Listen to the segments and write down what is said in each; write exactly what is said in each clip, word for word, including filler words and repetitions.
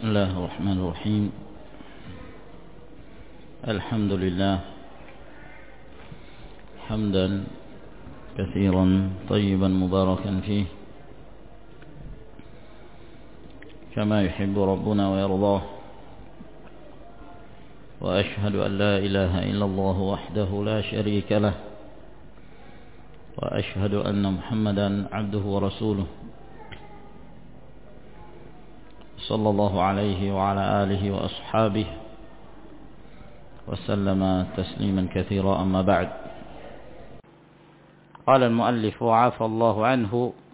بسم الله الرحمن الرحيم. الحمد لله حمدا كثيرا طيبا مباركا فيه كما يحب ربنا ويرضاه، وأشهد أن لا إله إلا الله وحده لا شريك له، وأشهد أن محمدا عبده ورسوله صلى الله عليه وعلى آله وأصحابه وسلم تسليما كثيرا. أما بعد، قال المؤلف وعفى الله عنه: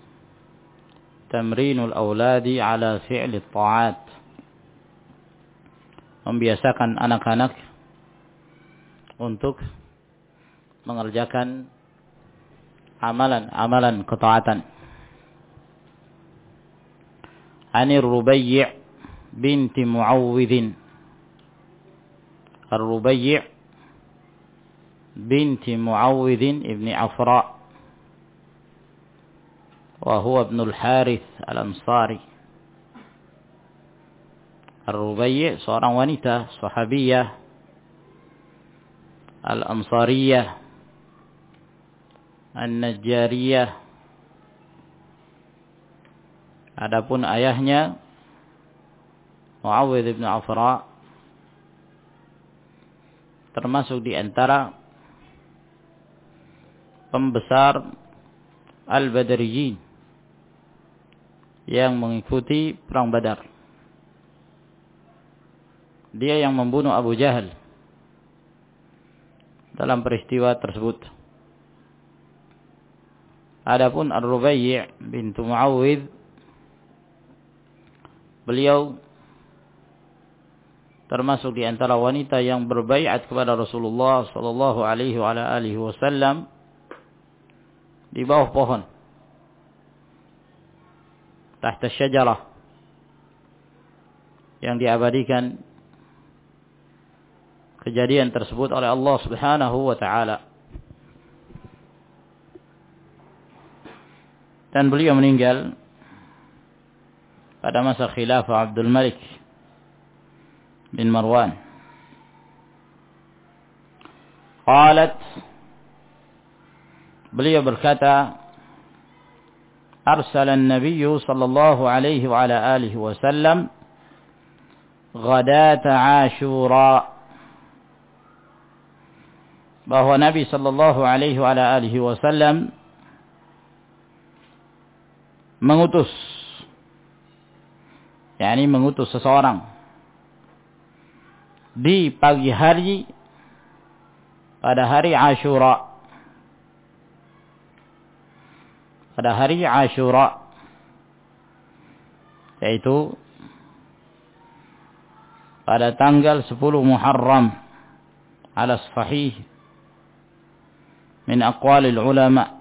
تمرين الأولاد على فعل الطاعات. Membiasakan anak-anak untuk mengerjakan amalan-amalan ketaatan. Ani Rubai' binti Muawwidh. Ar-Rubai' binti Muawwidh ibni Afra, wa huwa ibn al-Harith al-Ansari. Ar-Rubai' seorang wanita sahabiyah al-Ansariyah an-Najjariyah. Adapun ayahnya Muawwidh ibn Afra termasuk di antara pembesar al-Badriyin yang mengikuti perang Badar. Dia yang membunuh Abu Jahal dalam peristiwa tersebut. Adapun Ar-Rubai' bintu Muawwidh, beliau termasuk di antara wanita yang berbaiat kepada Rasulullah sallallahu alaihi wa ala alihi wasallam di bawah pohon, tahta syajarah, yang diabadikan kejadian tersebut oleh Allah Subhanahu wa taala. Dan beliau meninggal pada masa khilafah Abdul Malik bin Marwan. Qalat, beliau berkata, arsala an-nabiy sallallahu alaihi wa ala alihi wasallam ghadata Ashura, bahwa Nabi sallallahu alaihi wa ala alihi wasallam mengutus yakni mengutus seseorang di pagi hari pada hari Ashura. Pada hari Ashura, yaitu pada tanggal sepuluh Muharram ala sahih min aqwalil ulama.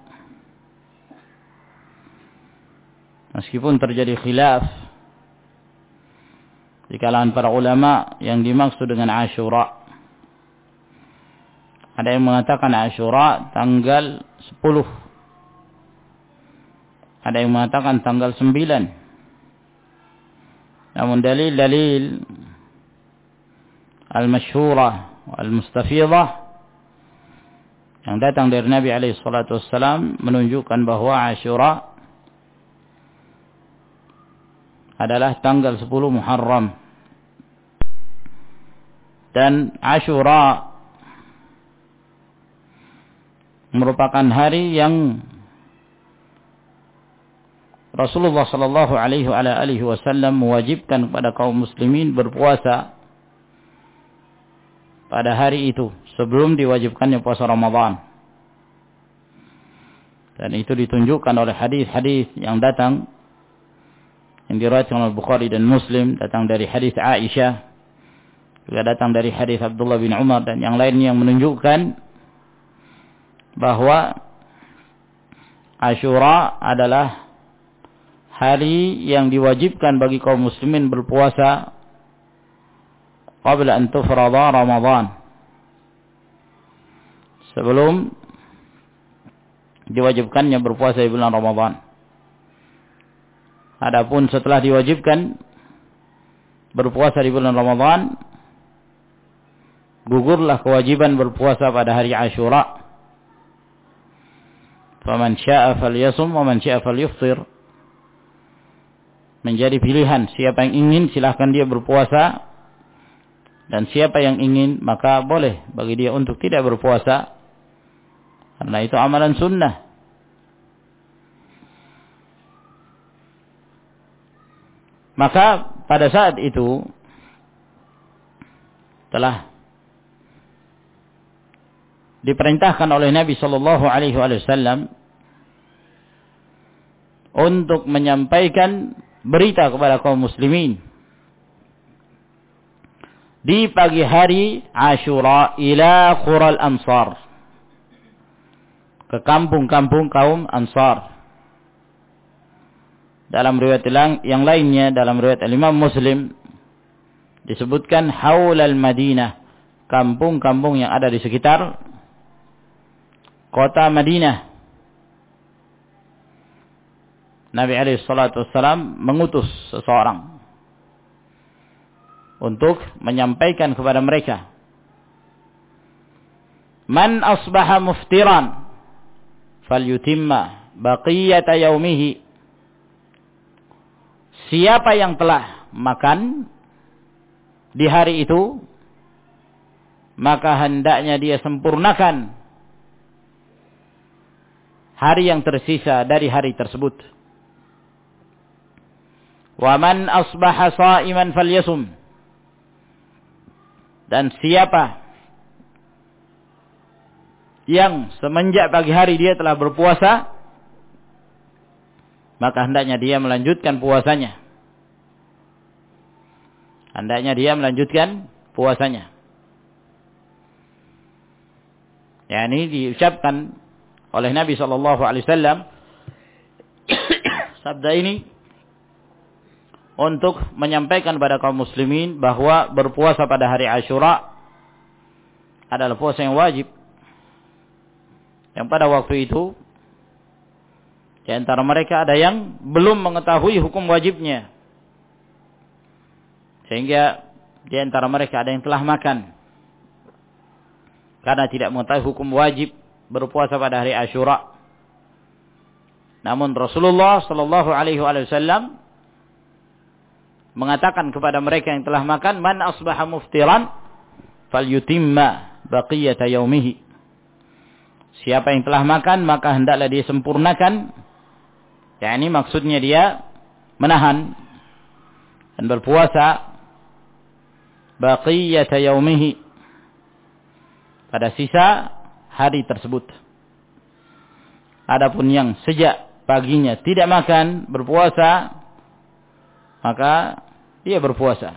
Meskipun terjadi khilaf di kalangan para ulama yang dimaksud dengan Ashura. Ada yang mengatakan Ashura tanggal sepuluh. Ada yang mengatakan tanggal sembilan. Namun dalil-dalil al-masyhurah wal-mustafidah yang datang dari Nabi alaihi salatu wassalam menunjukkan bahwa Ashura adalah tanggal sepuluh Muharram. Dan Ashura merupakan hari yang Rasulullah sallallahu alaihi wasallam mewajibkan kepada kaum muslimin berpuasa pada hari itu sebelum diwajibkannya puasa Ramadan. Dan itu ditunjukkan oleh hadis-hadis yang datang yang diriwayatkan oleh Bukhari dan Muslim, datang dari hadis Aisyah, juga datang dari hadis Abdullah bin Umar dan yang lainnya yang menunjukkan bahwa Ashura adalah hari yang diwajibkan bagi kaum muslimin berpuasa qabla an tufrada Ramadan, sebelum diwajibkannya berpuasa di bulan Ramadan. Adapun setelah diwajibkan berpuasa di bulan Ramadan, gugurlah kewajiban berpuasa pada hari Asyura. Faman syaa falyasum wa man syaa falyuftir. Menjadi pilihan, siapa yang ingin silahkan dia berpuasa, dan siapa yang ingin maka boleh bagi dia untuk tidak berpuasa, karena itu amalan sunnah. Maka pada saat itu telah diperintahkan oleh Nabi sallallahu alaihi wasallam untuk menyampaikan berita kepada kaum muslimin di pagi hari Asyura ila qural Ansar, ke kampung-kampung kaum Ansar. Dalam riwayat yang lainnya, dalam riwayat Imam Muslim disebutkan haulal Madinah, kampung-kampung yang ada di sekitar kota Madinah. Nabi alaihi salatu wassalam mengutus seseorang untuk menyampaikan kepada mereka, man asbaha muftiran falyutimma baqiyata yaumihi. Siapa yang telah makan di hari itu, maka hendaknya dia sempurnakan hari yang tersisa dari hari tersebut. Wa man asbaha sha'iman falyasum. Dan siapa yang semenjak pagi hari dia telah berpuasa, maka hendaknya dia melanjutkan puasanya. Hendaknya dia melanjutkan puasanya. Ya, ini diucapkan oleh Nabi sallallahu alaihi wasallam sabda ini untuk menyampaikan kepada kaum muslimin bahwa berpuasa pada hari Asyura adalah puasa yang wajib, yang pada waktu itu di antara mereka ada yang belum mengetahui hukum wajibnya, sehingga di antara mereka ada yang telah makan karena tidak mengetahui hukum wajib berpuasa pada hari Asyura. Namun Rasulullah sallallahu alaihi wasallam mengatakan kepada mereka yang telah makan, man asbaha muftiran falyutimma baqiyata yaumihi. Siapa yang telah makan maka hendaklah dia sempurnakan, yakni maksudnya dia menahan dan berpuasa baqiyata yaumihi, pada sisa hari tersebut. Adapun yang sejak paginya tidak makan berpuasa, maka dia berpuasa.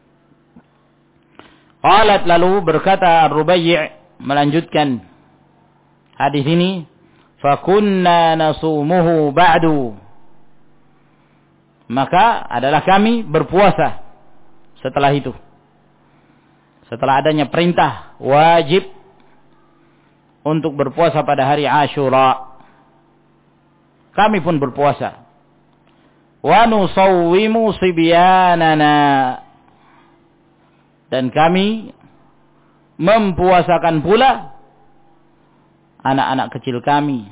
Qalat, lalu berkata Ar-Rubai' melanjutkan hadis ini, fakunna nasumuhu ba'du. Maka adalah kami berpuasa setelah itu. Setelah adanya perintah wajib untuk berpuasa pada hari Asyura, kami pun berpuasa. Wa nusawwimu sibyanana, dan kami mempuasakan pula anak-anak kecil kami.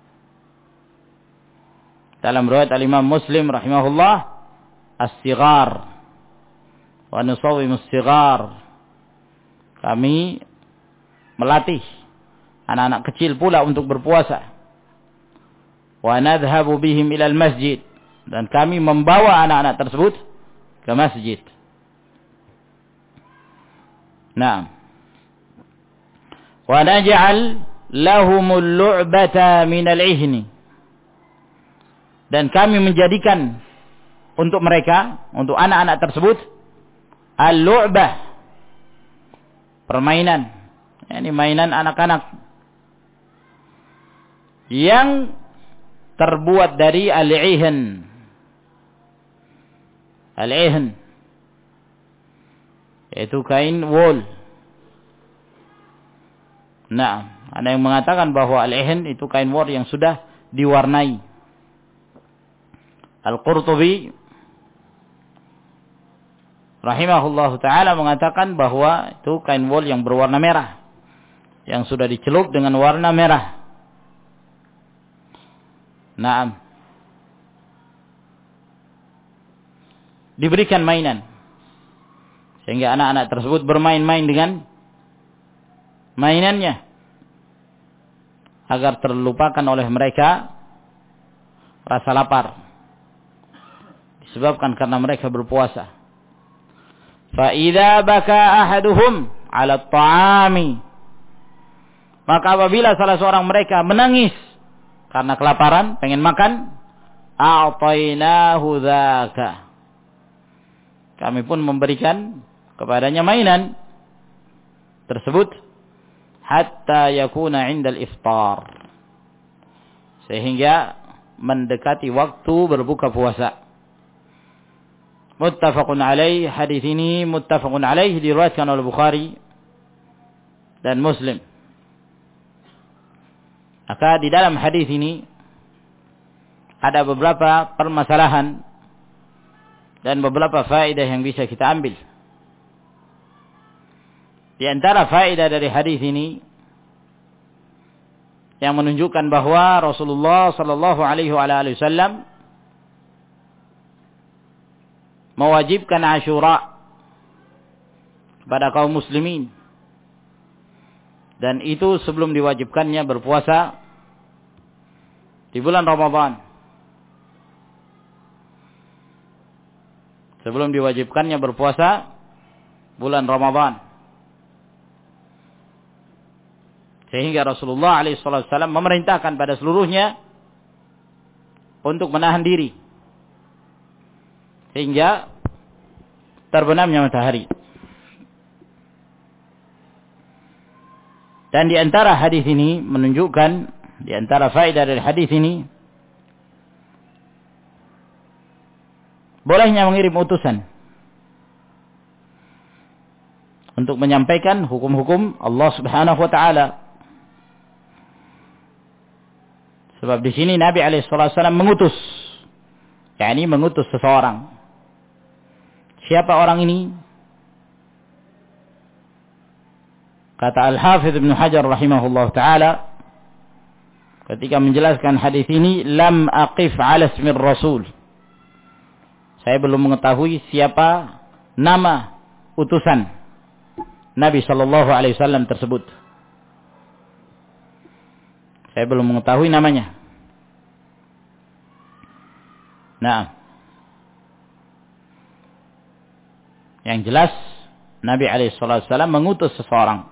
Dalam riwayat al-Imam Muslim rahimahullah, as-sighar wa nusawwimu as-sighar, kami melatih anak-anak kecil pula untuk berpuasa. Wa nadhhabu bihim ilal masjid, dan kami membawa anak-anak tersebut ke masjid. Nah, wa naj'al lahumul lu'bata minal ihni, dan kami menjadikan untuk mereka, untuk anak-anak tersebut, al-lu'bah, permainan. Ini mainan anak-anak yang terbuat dari al-ihn. Al-ihn yaitu kain wool. Nah, ada yang mengatakan bahwa al-ihn itu kain wool yang sudah diwarnai. Al-Qurtubi rahimahullahu taala mengatakan bahwa itu kain wol yang berwarna merah, yang sudah dicelup dengan warna merah. Naam. Diberikan mainan, sehingga anak-anak tersebut bermain-main dengan mainannya, agar terlupakan oleh mereka rasa lapar, disebabkan karena mereka berpuasa. Fa idza baka ahaduhum 'ala at-ta'ami, maka apabila salah seorang mereka menangis karena kelaparan, pengen makan, a'tainahu dzaka, kami pun memberikan kepadanya mainan tersebut, hatta yakuna 'indal iftar, sehingga mendekati waktu berbuka puasa. Muttafaqun alaih. Hadis ini muttafaqun alaih, diriwayatkan oleh Bukhari dan Muslim. Maka di dalam hadis ini ada beberapa permasalahan dan beberapa faedah yang bisa kita ambil. Di antara faedah dari hadis ini yang menunjukkan bahwa Rasulullah sallallahu alaihi wasallam mewajibkan Asyura kepada kaum muslimin, dan itu sebelum diwajibkannya berpuasa di bulan Ramadan. Sebelum diwajibkannya berpuasa bulan Ramadan. Sehingga Rasulullah alaihi wasallam memerintahkan pada seluruhnya untuk menahan diri hingga terbenamnya matahari. Dan di antara hadis ini menunjukkan, di antara faedah dari hadis ini, bolehnya mengirim utusan untuk menyampaikan hukum-hukum Allah Subhanahu wa taala. Sebab di sini Nabi alaihi wasallam mengutus, yakni mengutus seseorang. Siapa orang ini? Kata Al-Hafidz Ibnu Hajar rahimahullah taala ketika menjelaskan hadis ini, lam aqif ala ismir rasul, saya belum mengetahui siapa nama utusan Nabi sallallahu alaihi wasallam tersebut. Saya belum mengetahui namanya. Nah, yang jelas Nabi alaihi wasallam mengutus seseorang.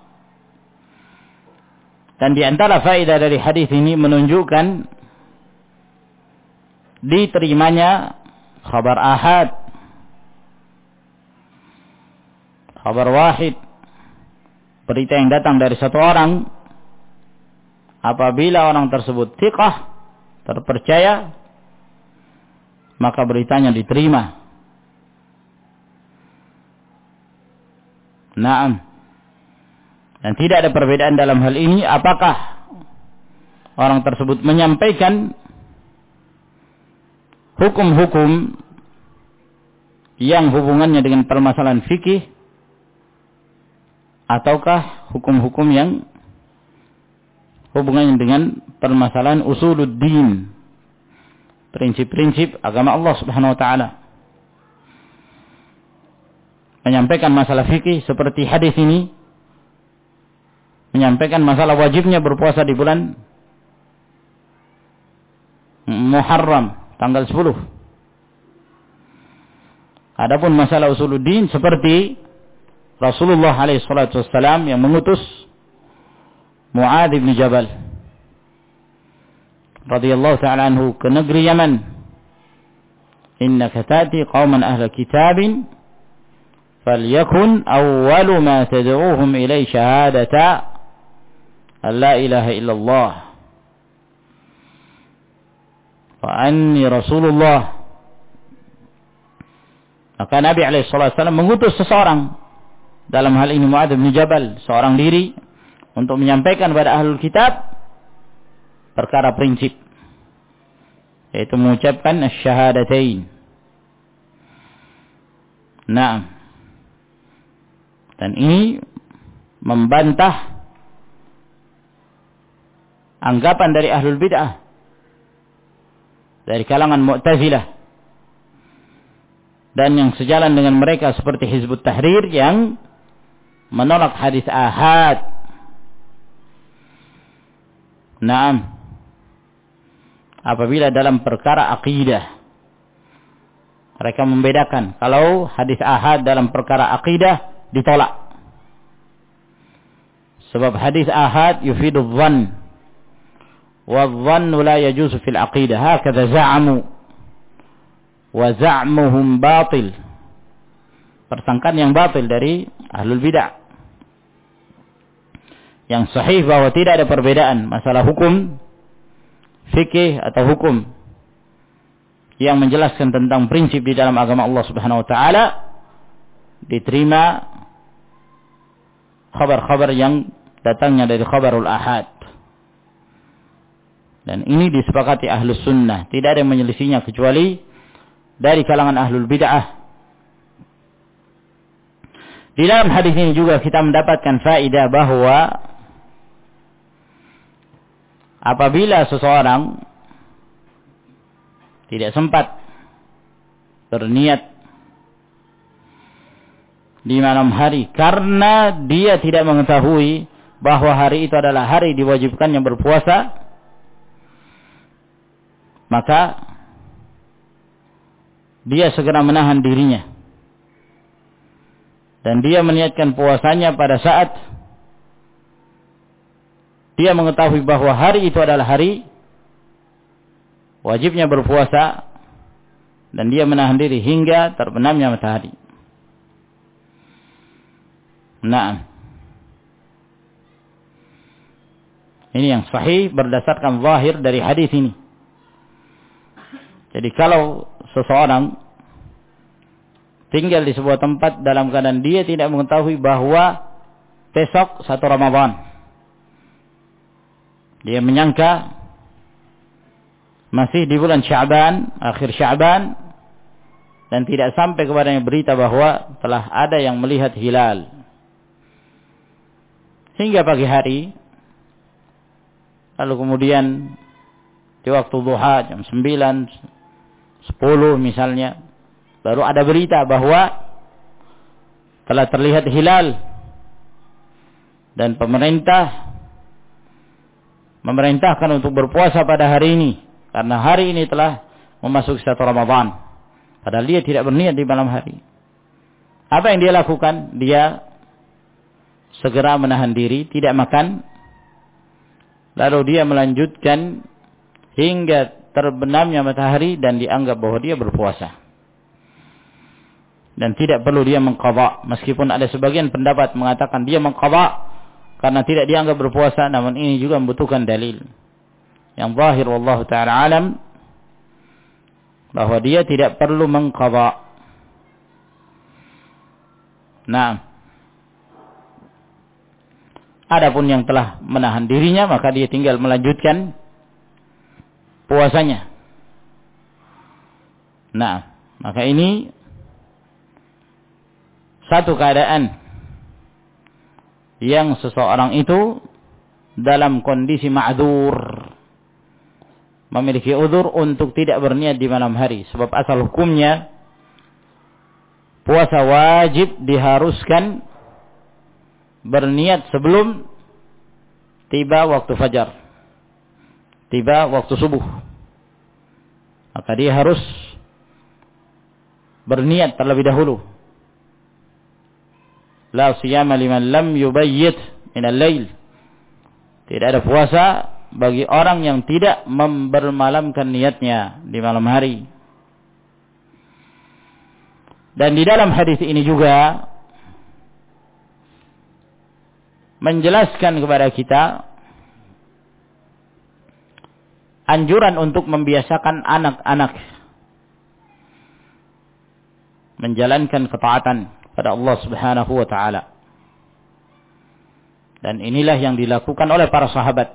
Dan di antara faedah dari hadis ini menunjukkan diterimanya khabar ahad, khabar wahid, berita yang datang dari satu orang, apabila orang tersebut thiqah, terpercaya, maka beritanya diterima. Naam. Dan tidak ada perbedaan dalam hal ini, apakah orang tersebut menyampaikan hukum-hukum yang hubungannya dengan permasalahan fikih, ataukah hukum-hukum yang hubungannya dengan permasalahan usuluddin, prinsip-prinsip agama Allah Subhanahu wa taala. Menyampaikan masalah fikih seperti hadis ini, menyampaikan masalah wajibnya berpuasa di bulan Muharram tanggal sepuluh. Adapun masalah usuluddin seperti Rasulullah alaihi salatu wassalam yang mengutus Mu'adz bin Jabal radhiyallahu ta'ala anhu ke negeri Yaman. Innaka tati qauman ahla kitabin falyakun awwalu ma tad'uuhum ilai syahadata an la ilaha illallah wa anni Rasulullah. Maka Nabi alaihi salatu wasallam mengutus seseorang, dalam hal ini Mu'adz bin Jabal, seorang diri, untuk menyampaikan kepada ahlul kitab perkara prinsip, yaitu mengucapkan asyhadatain. Nah, Dan ini membantah anggapan dari ahlul bid'ah, dari kalangan Mu'tazilah, dan yang sejalan dengan mereka seperti Hizbut Tahrir yang menolak hadis ahad. Naam, apabila dalam perkara akidah mereka membedakan, kalau hadis ahad dalam perkara akidah ditolak, sebab hadis ahad yufidu dhann, wa dhannu la yajuzu fil aqidah, hakadha za'amu wa za'muhum batil. Persangkaan yang batil dari ahlul bid'ah. Yang sahih bahwa tidak ada perbedaan masalah hukum fikih atau hukum yang menjelaskan tentang prinsip di dalam agama Allah Subhanahu wa taala, diterima khabar-khabar yang datangnya dari khabarul ahad. Dan ini disepakati ahlus sunnah, tidak ada yang menyelisihinya kecuali dari kalangan ahlul bid'ah. Di dalam hadis ini juga kita mendapatkan faedah bahwa apabila seseorang tidak sempat berniat di malam hari karena dia tidak mengetahui bahwa hari itu adalah hari diwajibkannya berpuasa, maka dia segera menahan dirinya dan dia meniatkan puasanya pada saat dia mengetahui bahwa hari itu adalah hari wajibnya berpuasa, dan dia menahan diri hingga terbenamnya matahari. Nah, ini yang sahih berdasarkan zahir dari hadis ini. Jadi kalau seseorang tinggal di sebuah tempat dalam keadaan dia tidak mengetahui bahwa besok satu Ramadan, dia menyangka masih di bulan Sya'ban, akhir Sya'ban, dan tidak sampai kepadanya berita bahwa telah ada yang melihat hilal. Hingga pagi hari, lalu kemudian di waktu duha jam sembilan, sepuluh misalnya, baru ada berita bahwa telah terlihat hilal, dan pemerintah memerintahkan untuk berpuasa pada hari ini, karena hari ini telah memasuki satu Ramadan. Padahal dia tidak berniat di malam hari. Apa yang dia lakukan? Dia segera menahan diri, tidak makan. Lalu dia melanjutkan hingga terbenamnya matahari dan dianggap bahwa dia berpuasa. Dan tidak perlu dia mengqadha. Meskipun ada sebagian pendapat mengatakan dia mengqadha karena tidak dianggap berpuasa, namun ini juga membutuhkan dalil. Yang zahir wallahu ta'ala alam bahwa dia tidak perlu mengqadha. Nah, adapun yang telah menahan dirinya, maka dia tinggal melanjutkan puasanya. Nah, maka ini satu keadaan yang seseorang itu dalam kondisi ma'dzur, memiliki udzur untuk tidak berniat di malam hari. Sebab asal hukumnya puasa wajib diharuskan berniat sebelum tiba waktu fajar, tiba waktu subuh. Maka dia harus berniat terlebih dahulu. La siyama liman lam yubayyit min al-lail. Tidak ada puasa bagi orang yang tidak membermalamkan niatnya di malam hari. Dan di dalam hadis ini juga menjelaskan kepada kita anjuran untuk membiasakan anak-anak menjalankan ketaatan pada Allah Subhanahu wa taala. Dan inilah yang dilakukan oleh para sahabat.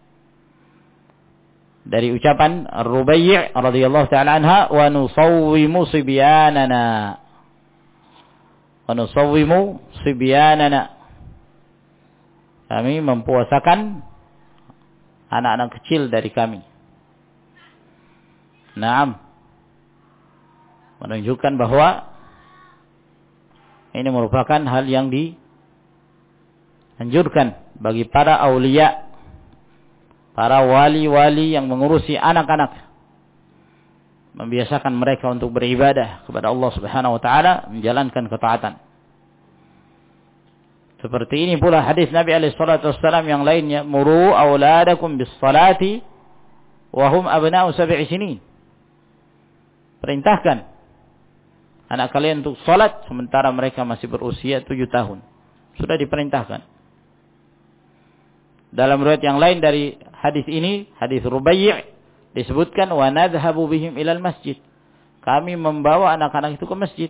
Dari ucapan Rubai' radhiyallahu taala anha, wa nusawwimu sibyanana. wa nusawwimu sibyanana. Kami mempuasakan anak-anak kecil dari kami. Naam. Menunjukkan bahwa ini merupakan hal yang dianjurkan bagi para aulia, para wali-wali yang mengurusi anak-anak, membiasakan mereka untuk beribadah kepada Allah Subhanahu wa taala, menjalankan ketaatan. Seperti ini pula hadis Nabi alaihi salatu wasallam yang lainnya, muru auladakum bis salati wa hum abna'u sab'i sinin. Perintahkan anak kalian untuk salat sementara mereka masih berusia tujuh tahun. Sudah diperintahkan. Dalam riwayat yang lain dari hadis ini, hadis Rubai' disebutkan wa nadhhabu bihim ilal masjid. Kami membawa anak-anak itu ke masjid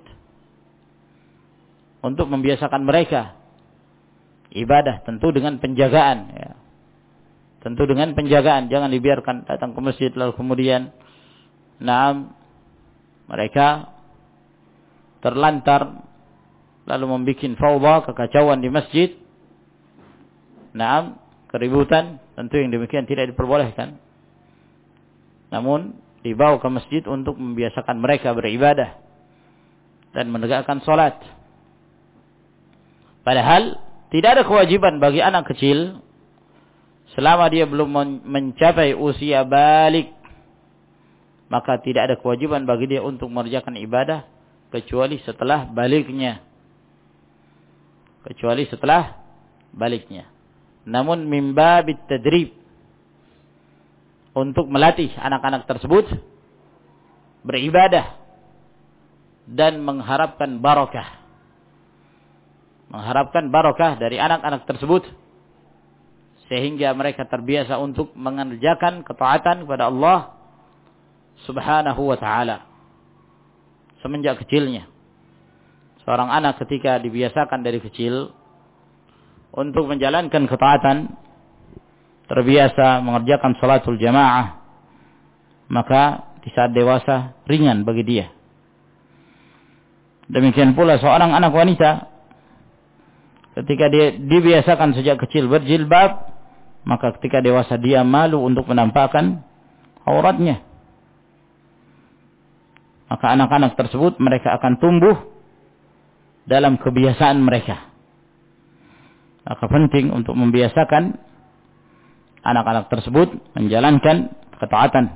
untuk membiasakan mereka ibadah, tentu dengan penjagaan, ya. Tentu dengan penjagaan, jangan dibiarkan datang ke masjid lalu kemudian naam mereka terlantar lalu membuat fawdha, kekacauan di masjid. Naam, keributan, tentu yang demikian tidak diperbolehkan. Namun dibawa ke masjid untuk membiasakan mereka beribadah dan menegakkan salat. Padahal tidak ada kewajiban bagi anak kecil selama dia belum mencapai usia balik, maka tidak ada kewajiban bagi dia untuk mengerjakan ibadah kecuali setelah baliknya. Kecuali setelah baliknya. Namun min babit tadrib, untuk melatih anak-anak tersebut beribadah dan mengharapkan barakah. Mengharapkan barakah dari anak-anak tersebut sehingga mereka terbiasa untuk mengerjakan ketaatan kepada Allah Subhanahu wa taala semenjak kecilnya. Seorang anak ketika dibiasakan dari kecil untuk menjalankan ketaatan, terbiasa mengerjakan salatul jamaah, maka di saat dewasa ringan bagi dia. Demikian pula seorang anak wanita ketika dia dibiasakan sejak kecil berjilbab, maka ketika dewasa dia malu untuk menampakkan auratnya. Maka anak-anak tersebut mereka akan tumbuh dalam kebiasaan mereka. Maka penting untuk membiasakan anak-anak tersebut menjalankan ketaatan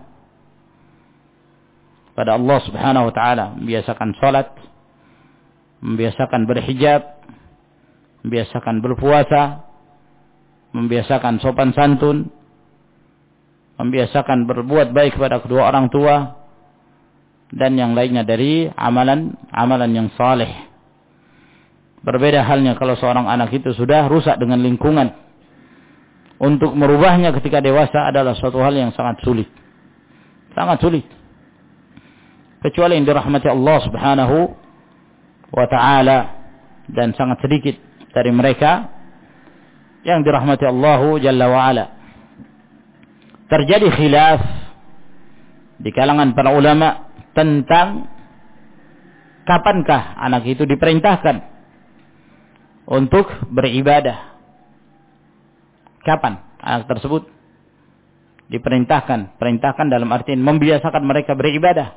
pada Allah Subhanahu wa taala, membiasakan salat, membiasakan berhijab, membiasakan berpuasa, membiasakan sopan santun, membiasakan berbuat baik kepada kedua orang tua, dan yang lainnya dari amalan-amalan yang saleh. Berbeda halnya kalau seorang anak itu sudah rusak dengan lingkungan. Untuk merubahnya ketika dewasa adalah suatu hal yang sangat sulit. Sangat sulit. Kecuali yang dirahmati Allah Subhanahu wa ta'ala, dan sangat sedikit dari mereka yang dirahmati Allah Jalla wa Ala. Terjadi khilaf di kalangan para ulama tentang kapankah anak itu diperintahkan untuk beribadah. Kapan anak tersebut diperintahkan? Perintahkan dalam artian membiasakan mereka beribadah.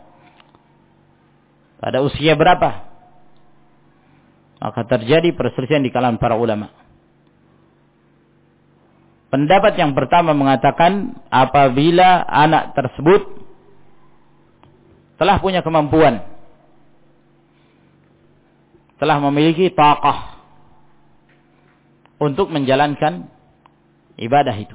Pada usia berapa? Maka terjadi perselisihan di kalangan para ulama. Pendapat yang pertama mengatakan apabila anak tersebut telah punya kemampuan, telah memiliki taqah untuk menjalankan ibadah itu.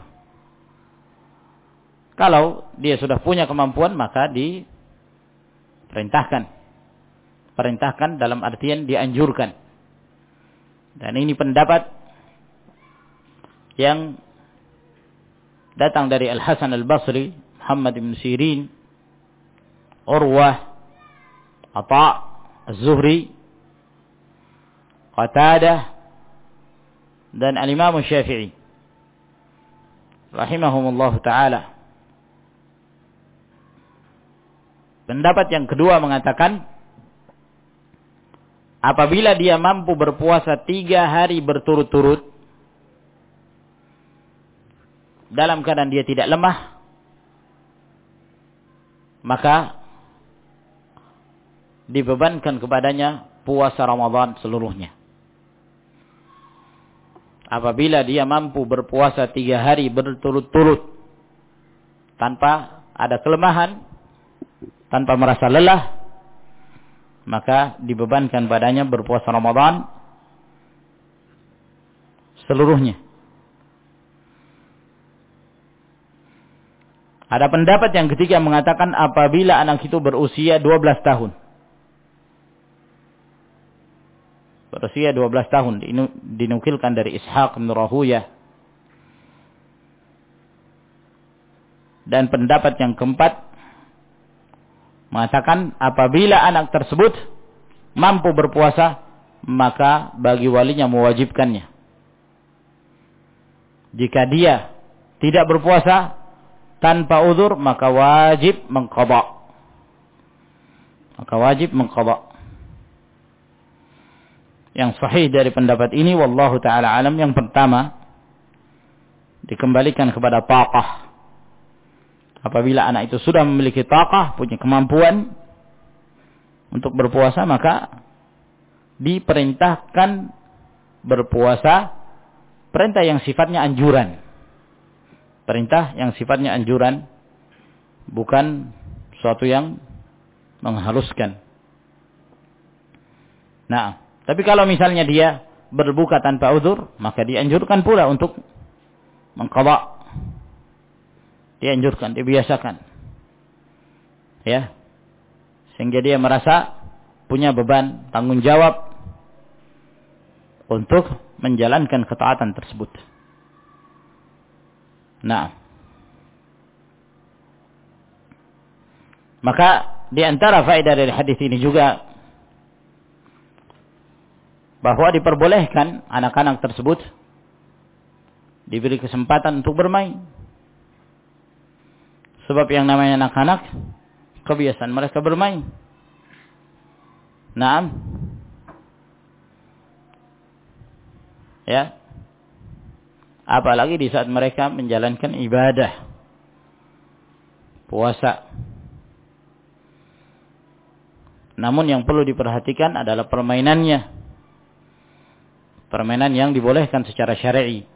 Kalau dia sudah punya kemampuan, maka diperintahkan. Perintahkan dalam artian dianjurkan. Dan ini pendapat yang datang dari Al-Hasan Al-Basri, Muhammad bin Sirin, Urwah, Atha, Az-Zuhri, Qatadah, dan Al-Imam Syafi'i rahimahumullah ta'ala. Pendapat yang kedua mengatakan apabila dia mampu berpuasa tiga hari berturut-turut dalam keadaan dia tidak lemah, maka dibebankan kepadanya puasa Ramadan seluruhnya. Apabila dia mampu berpuasa tiga hari berturut-turut tanpa ada kelemahan, tanpa merasa lelah, maka dibebankan padanya berpuasa Ramadan seluruhnya. Ada pendapat yang ketiga mengatakan apabila anak itu berusia dua belas tahun. Berusia dua belas tahun, dinukilkan dari Ishaq bin Rahuyah. Dan pendapat yang keempat mengatakan apabila anak tersebut mampu berpuasa, maka bagi walinya mewajibkannya. Jika dia tidak berpuasa tanpa uzur, maka wajib mengqadha. Maka wajib mengqadha. Yang sahih dari pendapat ini, wallahu ta'ala alam, yang pertama, dikembalikan kepada taqah. Apabila anak itu sudah memiliki taqah, punya kemampuan untuk berpuasa, maka diperintahkan berpuasa, perintah yang sifatnya anjuran. Perintah yang sifatnya anjuran, bukan suatu yang mengharuskan. Nah, tapi kalau misalnya dia berbuka tanpa uzur, maka dianjurkan pula untuk mengqadha. Dianjurkan, dibiasakan. Ya. Sehingga dia merasa punya beban tanggung jawab untuk menjalankan ketaatan tersebut. Nah. Maka di antara faedah dari hadis ini juga bahwa diperbolehkan anak-anak tersebut diberi kesempatan untuk bermain. Sebab yang namanya anak-anak, kebiasaan mereka bermain. Naam. Ya. Apalagi di saat mereka menjalankan ibadah puasa. Namun yang perlu diperhatikan adalah permainannya. Permainan yang dibolehkan secara syar'i.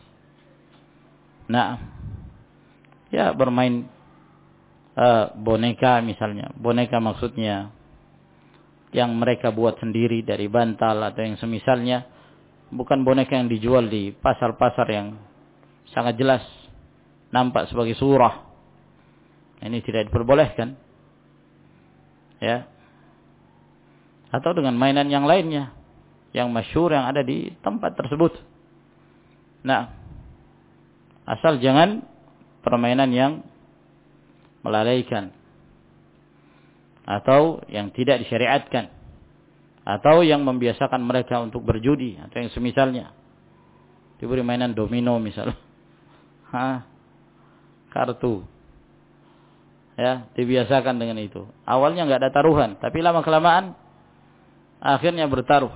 Nah, ya bermain uh, boneka misalnya. Boneka maksudnya yang mereka buat sendiri dari bantal atau yang semisalnya. Bukan boneka yang dijual di pasar-pasar yang sangat jelas nampak sebagai surah. Ini tidak diperbolehkan. Ya. Atau dengan mainan yang lainnya yang masyhur yang ada di tempat tersebut. Nah, asal jangan permainan yang melalaikan atau yang tidak disyariatkan atau yang membiasakan mereka untuk berjudi atau yang semisalnya. Diberi mainan domino misalnya. Hah? Kartu. Ya, dibiasakan dengan itu. Awalnya enggak ada taruhan, tapi lama kelamaan akhirnya bertaruh.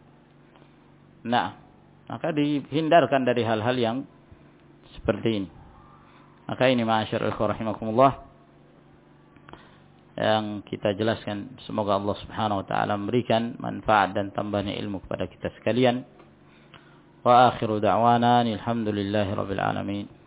Nah, maka dihindarkan dari hal-hal yang seperti ini. Maka ini ma'asyarul ikhwah rahimakumullah yang kita jelaskan. Semoga Allah subhanahu wa ta'ala memberikan manfaat dan tambahnya ilmu kepada kita sekalian. Wa akhiru da'wana alhamdulillahi rabbil alamin.